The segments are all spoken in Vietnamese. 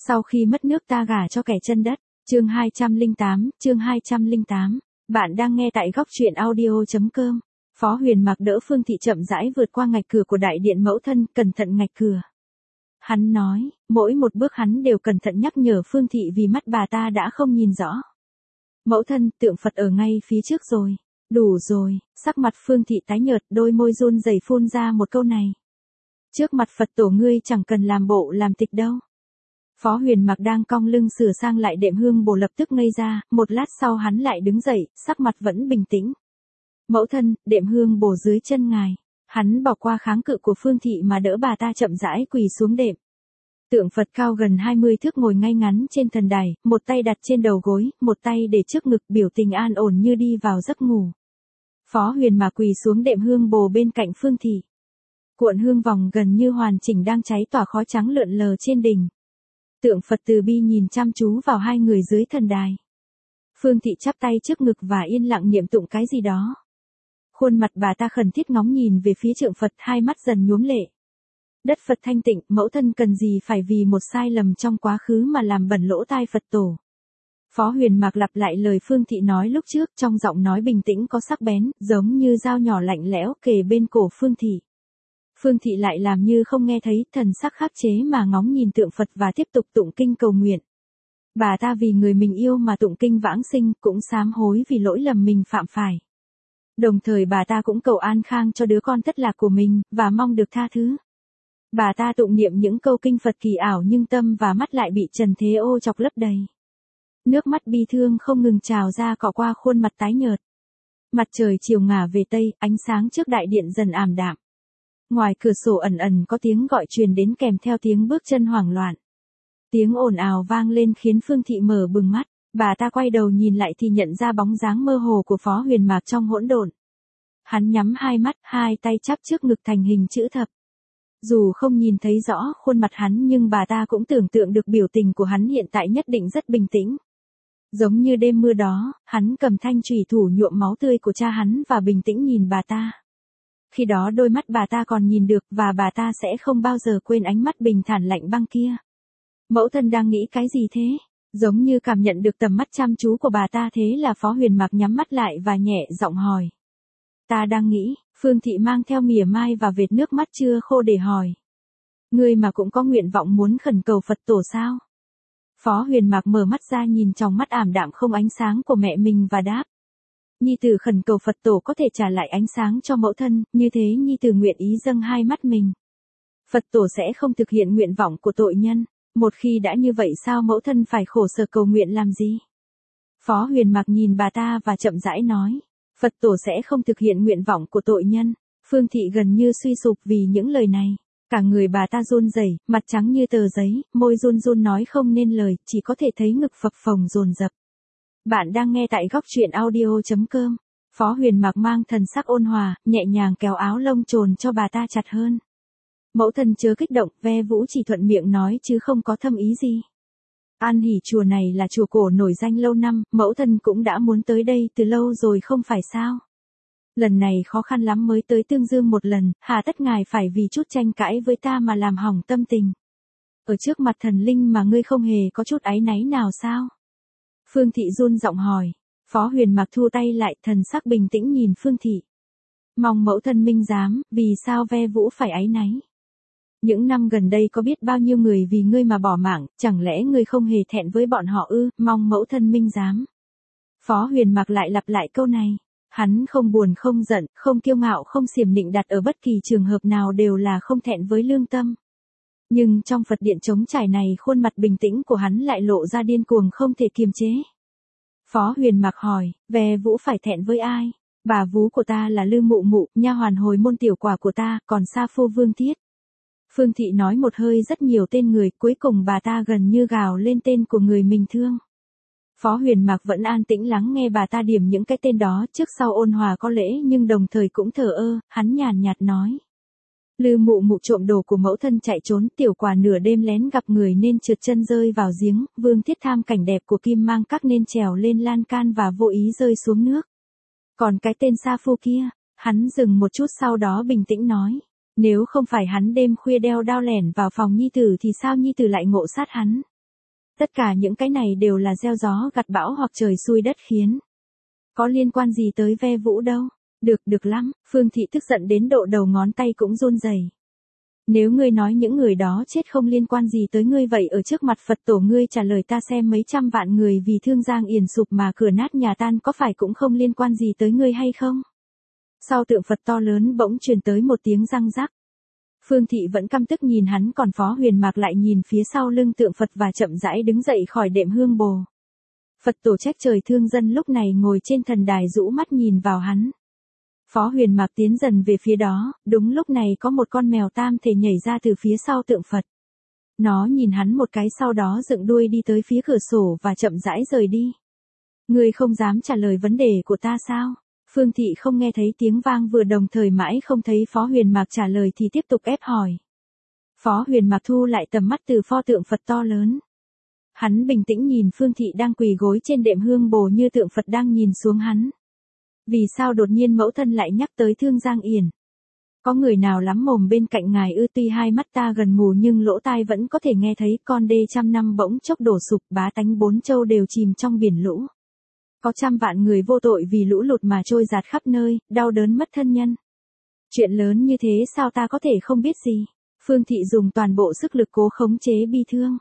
Sau khi mất nước ta gả cho kẻ chân đất. Chương 208. Bạn đang nghe tại góc truyện audio.com. Phó Huyền Mạc đỡ Phương Thị chậm rãi vượt qua ngạch cửa của đại điện mẫu thân, cẩn thận ngạch cửa. Hắn nói, mỗi một bước hắn đều cẩn thận nhắc nhở Phương Thị vì mắt bà ta đã không nhìn rõ. Mẫu thân, tượng Phật ở ngay phía trước rồi. Đủ rồi. Sắc mặt Phương Thị tái nhợt, đôi môi run rẩy phun ra một câu này. Trước mặt Phật tổ ngươi chẳng cần làm bộ làm tịch đâu. Phó Huyền Mạc đang cong lưng sửa sang lại đệm hương bồ lập tức ngây ra, một lát sau hắn lại đứng dậy, sắc mặt vẫn bình tĩnh. Mẫu thân, đệm hương bồ dưới chân ngài. Hắn bỏ qua kháng cự của Phương Thị mà đỡ bà ta chậm rãi quỳ xuống đệm. Tượng Phật cao gần 20 thước ngồi ngay ngắn trên thần đài, một tay đặt trên đầu gối, một tay để trước ngực, biểu tình an ổn như đi vào giấc ngủ. Phó Huyền Mạc quỳ xuống đệm hương bồ bên cạnh Phương Thị. Cuộn hương vòng gần như hoàn chỉnh đang cháy tỏa khói trắng lượn lờ trên đỉnh. Tượng Phật từ bi nhìn chăm chú vào hai người dưới thần đài. Phương Thị chắp tay trước ngực và yên lặng niệm tụng cái gì đó. Khuôn mặt bà ta khẩn thiết ngóng nhìn về phía tượng Phật, hai mắt dần nhuốm lệ. Đất Phật thanh tịnh, mẫu thân cần gì phải vì một sai lầm trong quá khứ mà làm bẩn lỗ tai Phật tổ. Phó Huyền Mạc lặp lại lời Phương Thị nói lúc trước, trong giọng nói bình tĩnh có sắc bén, giống như dao nhỏ lạnh lẽo kề bên cổ Phương Thị. Phương Thị lại làm như không nghe thấy, thần sắc khắc chế mà ngóng nhìn tượng Phật và tiếp tục tụng kinh cầu nguyện. Bà ta vì người mình yêu mà tụng kinh vãng sinh, cũng sám hối vì lỗi lầm mình phạm phải. Đồng thời bà ta cũng cầu an khang cho đứa con thất lạc của mình, và mong được tha thứ. Bà ta tụng niệm những câu kinh Phật kỳ ảo nhưng tâm và mắt lại bị trần thế ô chọc lấp đầy. Nước mắt bi thương không ngừng trào ra cọ qua khuôn mặt tái nhợt. Mặt trời chiều ngả về tây, ánh sáng trước đại điện dần ảm đạm. Ngoài cửa sổ ẩn ẩn có tiếng gọi truyền đến kèm theo tiếng bước chân hoảng loạn. Tiếng ồn ào vang lên khiến Phương Thị mở bừng mắt, bà ta quay đầu nhìn lại thì nhận ra bóng dáng mơ hồ của Phó Huyền Mạc trong hỗn độn. Hắn nhắm hai mắt, hai tay chắp trước ngực thành hình chữ thập. Dù không nhìn thấy rõ khuôn mặt hắn nhưng bà ta cũng tưởng tượng được biểu tình của hắn hiện tại nhất định rất bình tĩnh. Giống như đêm mưa đó, hắn cầm thanh chùy thủ nhuộm máu tươi của cha hắn và bình tĩnh nhìn bà ta. Khi đó đôi mắt bà ta còn nhìn được và bà ta sẽ không bao giờ quên ánh mắt bình thản lạnh băng kia. Mẫu thân đang nghĩ cái gì thế? Giống như cảm nhận được tầm mắt chăm chú của bà ta, thế là Phó Huyền Mạc nhắm mắt lại và nhẹ giọng hỏi. Ta đang nghĩ, Phương Thị mang theo mỉa mai và vệt nước mắt chưa khô để hỏi. Ngươi mà cũng có nguyện vọng muốn khẩn cầu Phật tổ sao? Phó Huyền Mạc mở mắt ra nhìn trong mắt ảm đạm không ánh sáng của mẹ mình và đáp. Nhi tử khẩn cầu Phật tổ có thể trả lại ánh sáng cho mẫu thân, như thế Nhi tử nguyện ý dâng hai mắt mình. Phật tổ sẽ không thực hiện nguyện vọng của tội nhân, một khi đã như vậy sao mẫu thân phải khổ sở cầu nguyện làm gì? Phó Huyền Mạc nhìn bà ta và chậm rãi nói, Phật tổ sẽ không thực hiện nguyện vọng của tội nhân. Phương Thị gần như suy sụp vì những lời này, cả người bà ta run rẩy, mặt trắng như tờ giấy, môi run run nói không nên lời, chỉ có thể thấy ngực phập phồng dồn dập. Bạn đang nghe tại góc truyện audio.com. Phó Huyền Mạc mang thần sắc ôn hòa, nhẹ nhàng kéo áo lông trồn cho bà ta chặt hơn. Mẫu thân chớ kích động, Ve Vũ chỉ thuận miệng nói chứ không có thâm ý gì. An Hỷ chùa này là chùa cổ nổi danh lâu năm, mẫu thân cũng đã muốn tới đây từ lâu rồi không phải sao? Lần này khó khăn lắm mới tới Tương Dương một lần, hà tất ngài phải vì chút tranh cãi với ta mà làm hỏng tâm tình. Ở trước mặt thần linh mà ngươi không hề có chút áy náy nào sao? Phương Thị run giọng hỏi. Phó Huyền Mạc thu tay lại, thần sắc bình tĩnh nhìn Phương Thị. Mong mẫu thân minh giám, vì sao Ve Vũ phải áy náy? Những năm gần đây có biết bao nhiêu người vì ngươi mà bỏ mạng, chẳng lẽ ngươi không hề thẹn với bọn họ ư? Mong mẫu thân minh giám. Phó Huyền Mạc lại lặp lại câu này. Hắn không buồn không giận, không kiêu ngạo không xiểm nịnh đặt ở bất kỳ trường hợp nào đều là không thẹn với lương tâm. Nhưng trong Phật điện trống trải này khuôn mặt bình tĩnh của hắn lại lộ ra điên cuồng không thể kiềm chế. Phó Huyền Mạc hỏi, Ve Vũ phải thẹn với ai? Bà vú của ta là Lư Mụ Mụ, nha hoàn hồi môn tiểu quả của ta, còn Sa Phu Vương Thiết. Phương Thị nói một hơi rất nhiều tên người, cuối cùng bà ta gần như gào lên tên của người mình thương. Phó Huyền Mạc vẫn an tĩnh lắng nghe bà ta điểm những cái tên đó, trước sau ôn hòa có lễ nhưng đồng thời cũng thờ ơ, hắn nhàn nhạt nói. Lư Mụ Mụ trộm đồ của mẫu thân chạy trốn, tiểu quả nửa đêm lén gặp người nên trượt chân rơi vào giếng, Vương Thiết tham cảnh đẹp của Kim Mang Các nên trèo lên lan can và vô ý rơi xuống nước. Còn cái tên Sa Phu kia, hắn dừng một chút sau đó bình tĩnh nói. Nếu không phải hắn đêm khuya đeo đao lẻn vào phòng Nhi tử thì sao Nhi tử lại ngộ sát hắn? Tất cả những cái này đều là gieo gió gặt bão hoặc trời xui đất khiến. Có liên quan gì tới ve vũ đâu. Được lắm, Phương Thị tức giận đến độ đầu ngón tay cũng run rẩy. Nếu ngươi nói những người đó chết không liên quan gì tới ngươi vậy ở trước mặt Phật tổ ngươi trả lời ta xem mấy trăm vạn người vì Thương Giang Yển sụp mà cửa nát nhà tan có phải cũng không liên quan gì tới ngươi hay không? Sau tượng Phật to lớn bỗng truyền tới một tiếng răng rắc. Phương Thị vẫn căm tức nhìn hắn còn Phó Huyền Mạc lại nhìn phía sau lưng tượng Phật và chậm rãi đứng dậy khỏi đệm hương bồ. Phật tổ trách trời thương dân lúc này ngồi trên thần đài rũ mắt nhìn vào hắn. Phó Huyền Mạc tiến dần về phía đó, đúng lúc này có một con mèo tam thể nhảy ra từ phía sau tượng Phật. Nó nhìn hắn một cái sau đó dựng đuôi đi tới phía cửa sổ và chậm rãi rời đi. Ngươi không dám trả lời vấn đề của ta sao? Phương Thị không nghe thấy tiếng vang vừa đồng thời mãi không thấy Phó Huyền Mạc trả lời thì tiếp tục ép hỏi. Phó Huyền Mạc thu lại tầm mắt từ pho tượng Phật to lớn. Hắn bình tĩnh nhìn Phương Thị đang quỳ gối trên đệm hương bồ như tượng Phật đang nhìn xuống hắn. Vì sao đột nhiên mẫu thân lại nhắc tới Thương Giang Yển? Có người nào lắm mồm bên cạnh ngài ư? Tuy hai mắt ta gần mù nhưng lỗ tai vẫn có thể nghe thấy con đê trăm năm bỗng chốc đổ sụp, bá tánh bốn châu đều chìm trong biển lũ. Có trăm vạn người vô tội vì lũ lụt mà trôi dạt khắp nơi, đau đớn mất thân nhân. Chuyện lớn như thế sao ta có thể không biết gì? Phương Thị dùng toàn bộ sức lực cố khống chế bi thương.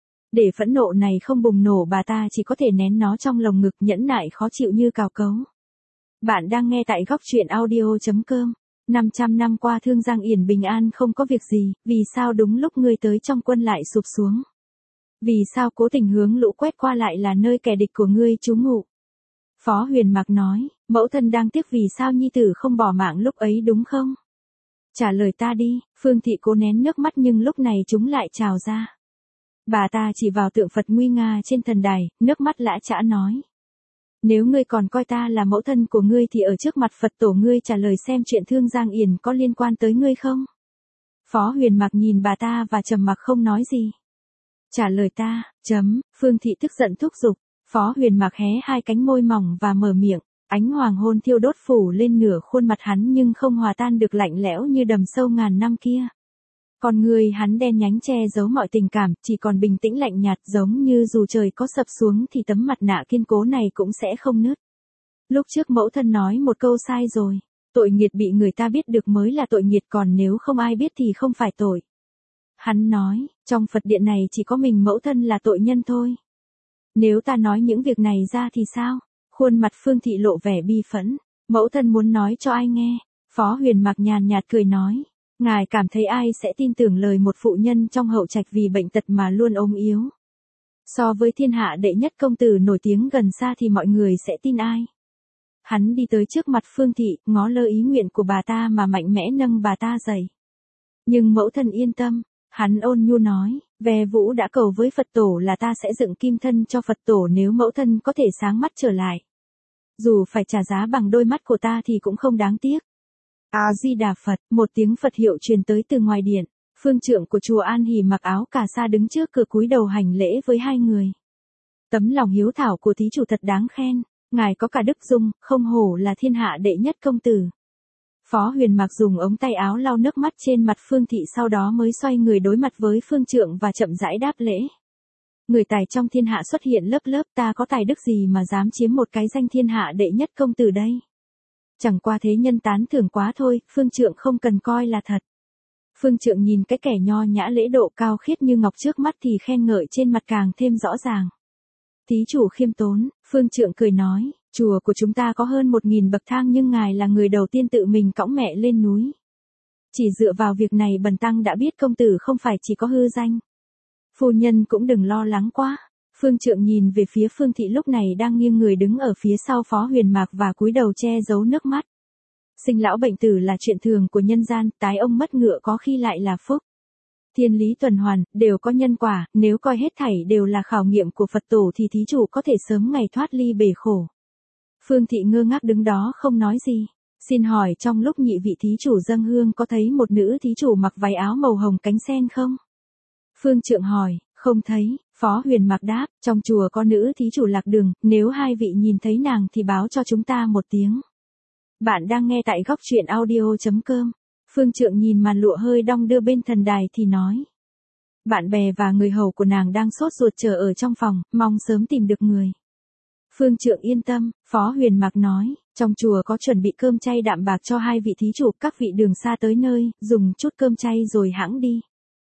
Để phẫn nộ này không bùng nổ bà ta chỉ có thể nén nó trong lồng ngực nhẫn nại khó chịu như cào cấu. Bạn đang nghe tại góc truyện audio.com. 500 năm qua Thương Giang Yển bình an không có việc gì, vì sao đúng lúc ngươi tới trong quân lại sụp xuống? Vì sao cố tình hướng lũ quét qua lại là nơi kẻ địch của ngươi trú ngụ? Phó Huyền Mạc nói, mẫu thân đang tiếc vì sao nhi tử không bỏ mạng lúc ấy đúng không? Trả lời ta đi. Phương Thị cố nén nước mắt nhưng lúc này chúng lại trào ra. Bà ta chỉ vào tượng Phật nguy nga trên thần đài, nước mắt lã chã nói. Nếu ngươi còn coi ta là mẫu thân của ngươi thì ở trước mặt Phật tổ ngươi trả lời xem chuyện Thương Giang Yển có liên quan tới ngươi không? Phó Huyền Mạc nhìn bà ta và trầm mặc không nói gì. Trả lời ta, Phương Thị tức giận thúc giục. Phó Huyền Mạc hé hai cánh môi mỏng và mở miệng, ánh hoàng hôn thiêu đốt phủ lên nửa khuôn mặt hắn nhưng không hòa tan được lạnh lẽo như đầm sâu ngàn năm kia. Con người hắn đen nhánh che giấu mọi tình cảm, chỉ còn bình tĩnh lạnh nhạt giống như dù trời có sập xuống thì tấm mặt nạ kiên cố này cũng sẽ không nứt. Lúc trước mẫu thân nói một câu sai rồi, tội nghiệt bị người ta biết được mới là tội nghiệt còn nếu không ai biết thì không phải tội. Hắn nói, trong Phật điện này chỉ có mình mẫu thân là tội nhân thôi. Nếu ta nói những việc này ra thì sao? Khuôn mặt Phương Thị lộ vẻ bi phẫn. Mẫu thân muốn nói cho ai nghe? Phó Huyền Mạc nhàn nhạt cười nói. Ngài cảm thấy ai sẽ tin tưởng lời một phụ nhân trong hậu trạch vì bệnh tật mà luôn ốm yếu? So với thiên hạ đệ nhất công tử nổi tiếng gần xa thì mọi người sẽ tin ai? Hắn đi tới trước mặt Phương Thị, ngó lơ ý nguyện của bà ta mà mạnh mẽ nâng bà ta dậy. Nhưng mẫu thân yên tâm. Hắn ôn nhu nói, Ve Vũ đã cầu với Phật tổ là ta sẽ dựng kim thân cho Phật tổ nếu mẫu thân có thể sáng mắt trở lại. Dù phải trả giá bằng đôi mắt của ta thì cũng không đáng tiếc. A-di-đà Phật, một tiếng Phật hiệu truyền tới từ ngoài điện. Phương trượng của chùa An Hỷ mặc áo cà sa đứng trước cửa cúi đầu hành lễ với hai người. Tấm lòng hiếu thảo của thí chủ thật đáng khen, ngài có cả đức dung, không hổ là thiên hạ đệ nhất công tử. Phó Huyền Mạc dùng ống tay áo lau nước mắt trên mặt Phương Thị sau đó mới xoay người đối mặt với Phương trượng và chậm rãi đáp lễ. Người tài trong thiên hạ xuất hiện lớp lớp, ta có tài đức gì mà dám chiếm một cái danh thiên hạ đệ nhất công tử đây? Chẳng qua thế nhân tán thưởng quá thôi, Phương trượng không cần coi là thật. Phương trượng nhìn cái kẻ nho nhã lễ độ cao khiết như ngọc trước mắt thì khen ngợi trên mặt càng thêm rõ ràng. Thí chủ khiêm tốn, Phương trượng cười nói, chùa của chúng ta có hơn 1000 bậc thang nhưng ngài là người đầu tiên tự mình cõng mẹ lên núi. Chỉ dựa vào việc này bần tăng đã biết công tử không phải chỉ có hư danh. Phu nhân cũng đừng lo lắng quá. Phương trượng nhìn về phía Phương Thị lúc này đang nghiêng người đứng ở phía sau Phó Huyền Mạc và cúi đầu che giấu nước mắt. Sinh lão bệnh tử là chuyện thường của nhân gian, tái ông mất ngựa có khi lại là phúc. Thiên lý tuần hoàn, đều có nhân quả, nếu coi hết thảy đều là khảo nghiệm của Phật tổ thì thí chủ có thể sớm ngày thoát ly bể khổ. Phương Thị ngơ ngác đứng đó không nói gì. Xin hỏi trong lúc nhị vị thí chủ dâng hương có thấy một nữ thí chủ mặc váy áo màu hồng cánh sen không? Phương trượng hỏi, không thấy. Phó Huyền Mạc đáp, trong chùa có nữ thí chủ lạc đường, nếu hai vị nhìn thấy nàng thì báo cho chúng ta một tiếng. Bạn đang nghe tại góc truyện audio.com. Phương trượng nhìn màn lụa hơi đong đưa bên thần đài thì nói. Bạn bè và người hầu của nàng đang sốt ruột chờ ở trong phòng, mong sớm tìm được người. Phương trượng yên tâm, Phó Huyền Mạc nói, trong chùa có chuẩn bị cơm chay đạm bạc cho 2 vị thí chủ, các vị đường xa tới nơi, dùng chút cơm chay rồi hãng đi.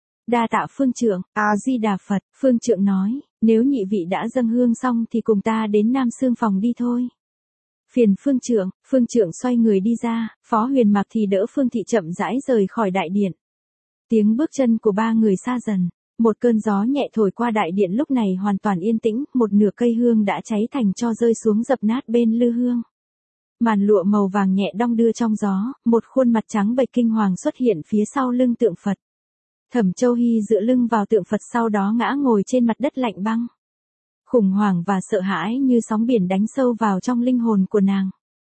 Đa tạ phương trượng, A-di Đà Phật, phương trượng nói, nếu nhị vị đã dâng hương xong thì cùng ta đến Nam Xương phòng đi thôi. Phiền phương trượng xoay người đi ra, Phó Huyền Mạc thì đỡ Phương Thị chậm rãi rời khỏi đại điện. Tiếng bước chân của 3 người xa dần, một cơn gió nhẹ thổi qua đại điện lúc này hoàn toàn yên tĩnh, một nửa cây hương đã cháy thành tro rơi xuống dập nát bên lư hương. Màn lụa màu vàng nhẹ đong đưa trong gió, một khuôn mặt trắng bệch kinh hoàng xuất hiện phía sau lưng tượng Phật. Thẩm Châu Hy dựa lưng vào tượng Phật sau đó ngã ngồi trên mặt đất lạnh băng. Khủng hoảng và sợ hãi như sóng biển đánh sâu vào trong linh hồn của nàng.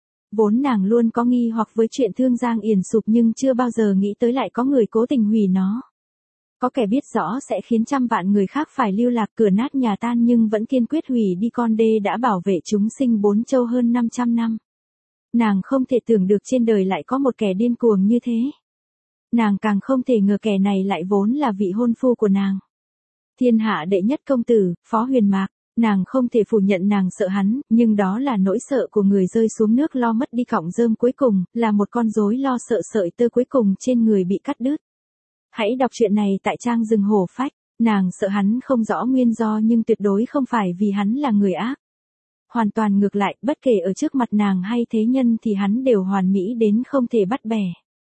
Vốn nàng luôn có nghi hoặc với chuyện Thương Giang yển sụp nhưng chưa bao giờ nghĩ tới lại có người cố tình hủy nó. Có kẻ biết rõ sẽ khiến trăm vạn người khác phải lưu lạc cửa nát nhà tan nhưng vẫn kiên quyết hủy đi con đê đã bảo vệ chúng sinh 4 châu hơn 500 năm. Nàng không thể tưởng được trên đời lại có một kẻ điên cuồng như thế. Nàng càng không thể ngờ kẻ này lại vốn là vị hôn phu của nàng. Thiên hạ đệ nhất công tử, Phó Huyền Mạc. Nàng không thể phủ nhận nàng sợ hắn, nhưng đó là nỗi sợ của người rơi xuống nước lo mất đi cọng rơm cuối cùng, là một con rối lo sợ sợi tơ cuối cùng trên người bị cắt đứt. Hãy đọc truyện này tại trang Rừng Hổ Phách. Nàng sợ hắn không rõ nguyên do nhưng tuyệt đối không phải vì hắn là người ác. Hoàn toàn ngược lại, bất kể ở trước mặt nàng hay thế nhân thì hắn đều hoàn mỹ đến không thể bắt bẻ.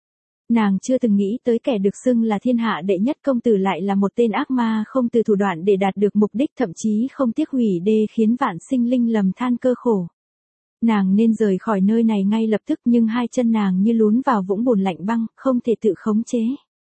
Nàng chưa từng nghĩ tới kẻ được xưng là thiên hạ đệ nhất công tử lại là một tên ác ma không từ thủ đoạn để đạt được mục đích, thậm chí không tiếc hủy đê khiến vạn sinh linh lầm than cơ khổ. Nàng nên rời khỏi nơi này ngay lập tức nhưng hai chân nàng như lún vào vũng bùn lạnh băng, không thể tự khống chế.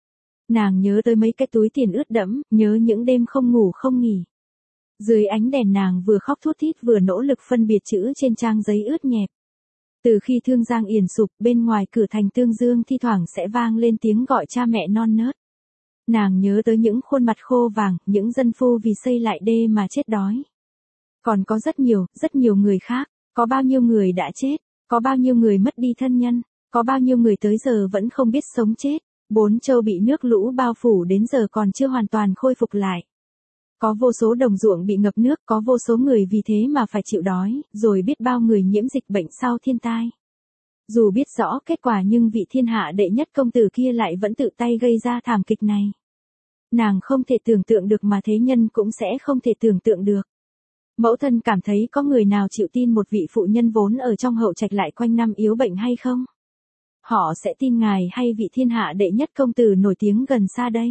Nàng nhớ tới mấy cái túi tiền ướt đẫm, nhớ những đêm không ngủ không nghỉ. Dưới ánh đèn nàng vừa khóc thút thít vừa nỗ lực phân biệt chữ trên trang giấy ướt nhẹp. Từ khi Thương Giang yển sụp, bên ngoài cửa thành Tương Dương thi thoảng sẽ vang lên tiếng gọi cha mẹ non nớt. Nàng nhớ tới những khuôn mặt khô vàng, những dân phu vì xây lại đê mà chết đói. Còn có rất nhiều người khác, có bao nhiêu người đã chết, có bao nhiêu người mất đi thân nhân, có bao nhiêu người tới giờ vẫn không biết sống chết. 4 châu bị nước lũ bao phủ đến giờ còn chưa hoàn toàn khôi phục lại. Có vô số đồng ruộng bị ngập nước, có vô số người vì thế mà phải chịu đói, rồi biết bao người nhiễm dịch bệnh sau thiên tai. Dù biết rõ kết quả nhưng vị thiên hạ đệ nhất công tử kia lại vẫn tự tay gây ra thảm kịch này. Nàng không thể tưởng tượng được mà thế nhân cũng sẽ không thể tưởng tượng được. Mẫu thân cảm thấy có người nào chịu tin một vị phụ nhân vốn ở trong hậu trạch lại quanh năm yếu bệnh hay không? Họ sẽ tin ngài hay vị thiên hạ đệ nhất công tử nổi tiếng gần xa đây?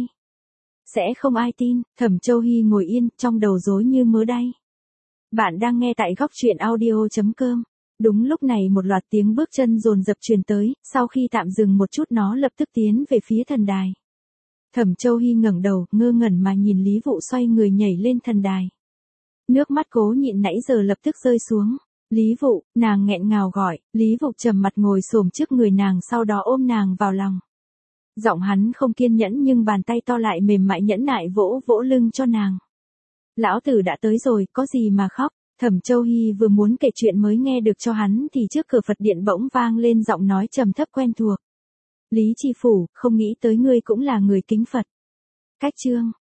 Sẽ không ai tin. Thẩm Châu Hy ngồi yên, trong đầu rối như mớ đay. Bạn đang nghe tại góc truyện audio.com. Đúng lúc này một loạt tiếng bước chân dồn dập truyền tới, sau khi tạm dừng một chút nó lập tức tiến về phía thần đài. Thẩm Châu Hy ngẩng đầu, ngơ ngẩn mà nhìn Lý Vụ xoay người nhảy lên thần đài. Nước mắt cố nhịn nãy giờ lập tức rơi xuống. Lý Vụ, nàng nghẹn ngào gọi, Lý Vụ trầm mặt ngồi xổm trước người nàng sau đó ôm nàng vào lòng. Giọng hắn không kiên nhẫn nhưng bàn tay to lại mềm mại nhẫn nại vỗ vỗ lưng cho nàng. Lão tử đã tới rồi, có gì mà khóc? Thẩm Châu Hy vừa muốn kể chuyện mới nghe được cho hắn thì trước cửa Phật điện bỗng vang lên giọng nói trầm thấp quen thuộc. Lý Tri Phủ, không nghĩ tới ngươi cũng là người kính Phật. Cách chương.